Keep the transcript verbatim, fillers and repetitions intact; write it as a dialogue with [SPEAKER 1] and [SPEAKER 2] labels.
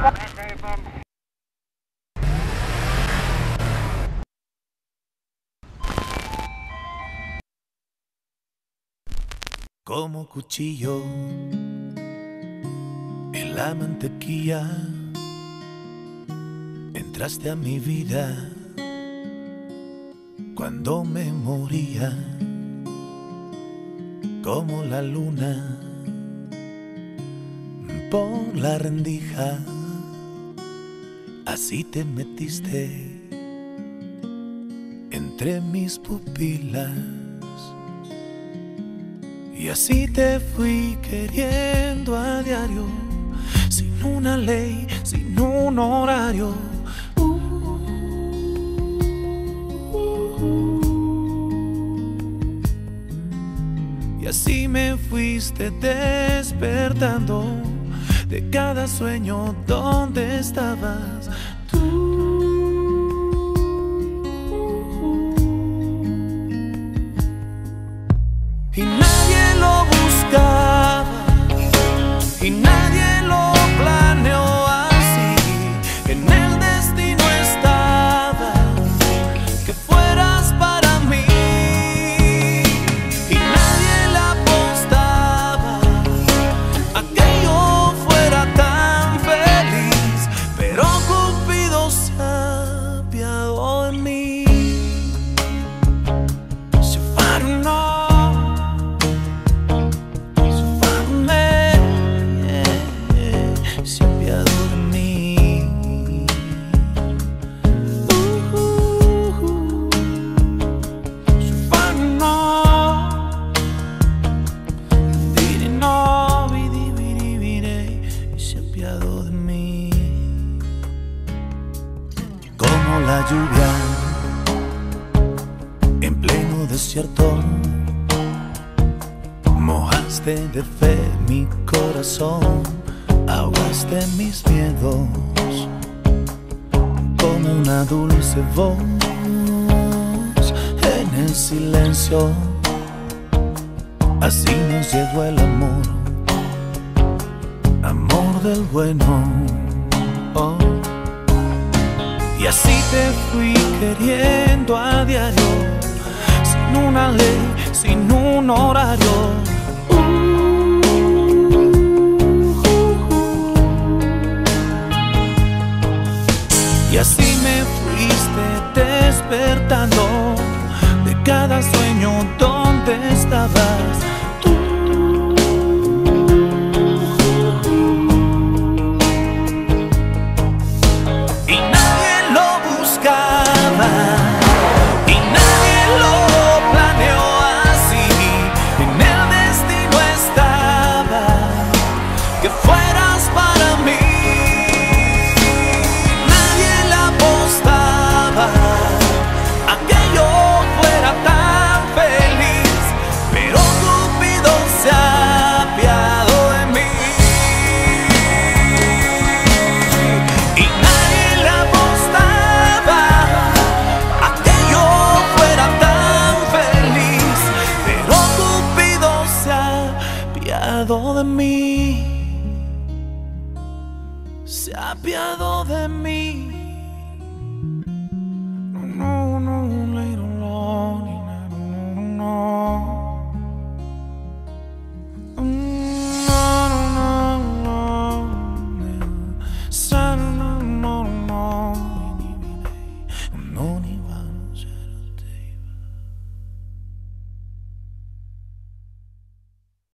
[SPEAKER 1] Como cuchillo en la mantequilla, entraste a mi vida cuando me moría. Como la luna por la rendija, así te metiste entre mis pupilas. Y así te fui queriendo a diario, sin una ley, sin un horario. Uh, uh, uh. Y así me fuiste despertando de cada sueño donde estabas tú. Y nadie lo buscaba, y nadie lo planeó así. En el destino estaba que fueras para mí, y nadie le apostaba a que yo fuera tan feliz, pero Cupido se apiadó de mí. Se farnó. Como la lluvia en pleno desierto, mojaste de fe mi corazón, ahogaste mis miedos como una dulce voz en el silencio. Así nos llegó el amor, amor del bueno. Oh. Y así te fui queriendo a diario, sin una ley, sin un horario. Uh, uh, uh. Y así me fuiste despertando de cada sueño donde estabas tú. De mí, se ha apiadado.